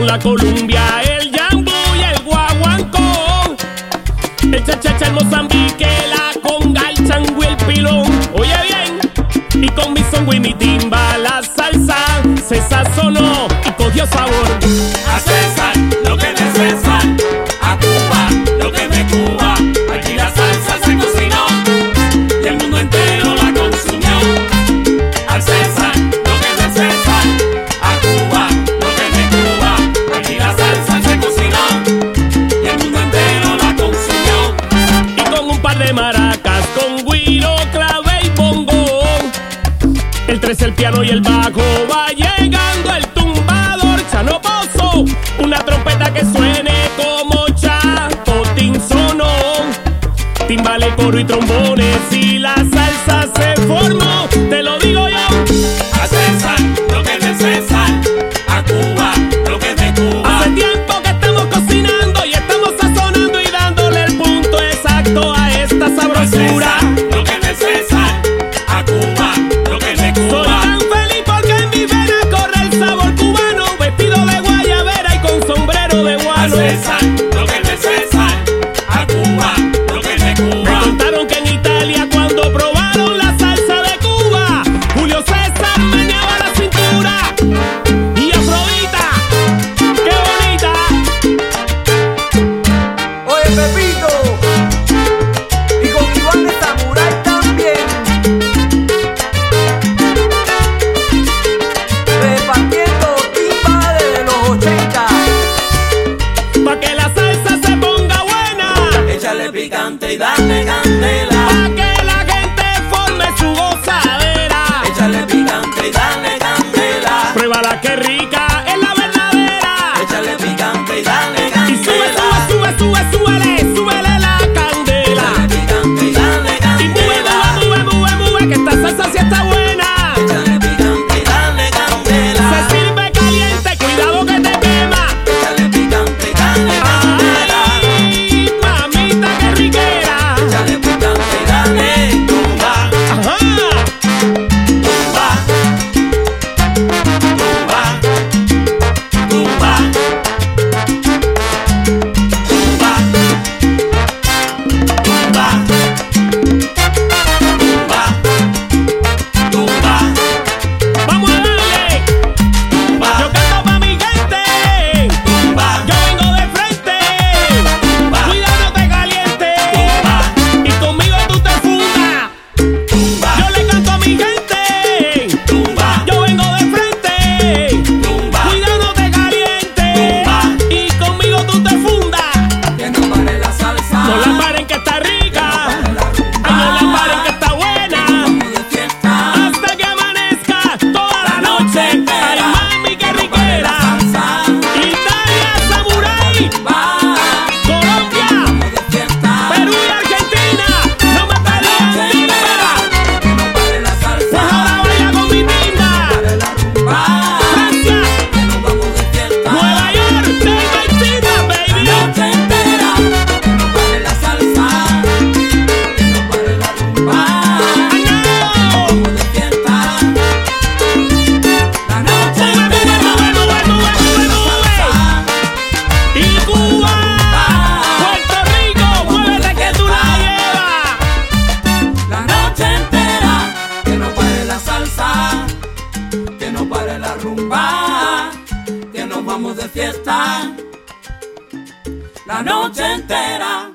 son la Columbia, el Yambú y el Guaguancó. El cha-cha-cha, el Mozambique, la conga, el chango y el pilón. Oye bien, y con mi songo y mi timba la salsa se sazonó y cogió sabor. A César lo que es de César, a Cuba lo que es de Cuba. Aquí la salsa se cocinó y el mundo entero la consumió. Al César lo que es de César, a Cuba lo que es de Cuba. Aquí la salsa se cocinó y el mundo entero la consumió. Y con un par de maracas, con güiro, clave y bongo, el tres, el piano y el bajo, va llegando el tumbador Chano Pozo. Una trompeta que suene como chapotín sonó, timbales, coro y trombones, y la salsa se formó. Te lo digo yo. A César lo que es de César, a Cuba lo que es de Cuba. Hace tiempo que estamos cocinando y estamos sazonando y dándole el punto exacto a esta A sabrosura. César lo que es de César, a Cuba lo que es de Soy Cuba. tan feliz porque en mi vena corre el sabor cubano, vestido de guayabera y con sombrero de A guano. César lo que es de César, a Cuba lo que es de Me Cuba. contaron que en Italia cuando probaron la salsa de Cuba, Julio César meneaba la cintura. Y Afrodita, qué bonita. Oye, Pepito, y con Iván de Samurai también, repartiendo timba desde los 80. Pa' que la salsa se ponga buena, Échale picante y dale candela. pa' que la gente forme su gozadera. Échale picante y dale candela. Pruébala que rica es la verdadera. Échale picante y dale Y candela. súbele la candela. Échale picante y dale Y candela. mueve, que esta salsa sí está buena. Échale picante y dale Se candela. sirve caliente, cuidado que te quema. Échale picante y dale candela. Ay, mamita, qué riquera. Échale picante y dale tumba, Ajá. tumba, tumba, tumba, tumba, tumba, tumba, tumba, Vamos a darle. tumba, Yo canto pa' mi gente. tumba, Yo vengo de frente. Cuidado, no te caliente. Y conmigo tú te fundas. tumba, Yo le canto a mi gente. tumba, Yo vengo de frente. tumba. Cuidado, no te caliente. Y conmigo tú te fundas. Que no pare la salsa. No la paren que está rica. Ay, no la paren que está buena. Vamos de fiesta. Hasta que amanezca toda la noche. Ay, mami, qué Que no pare la riquera. salsa. Italia, Samurai, Va. Colombia, Vamos de fiesta. Perú y Argentina. No me pelees, timba. Que no pare la Pues salsa. ahora baila con mi timba. Pare la rumba. Francia, Que nos vamos de fiesta. Nueva York, timba y timba, La baby. noche entera. Que no pare la salsa. Que no pare la rumba. Ay, no. Vamos de fiesta. La noche Mueve, entera. mueve. Y Cuba, Puerto Rico, muévete que tú la llevas. La noche entera, que no pare la salsa, que no pare la rumba, que nos vamos de fiesta. La noche entera.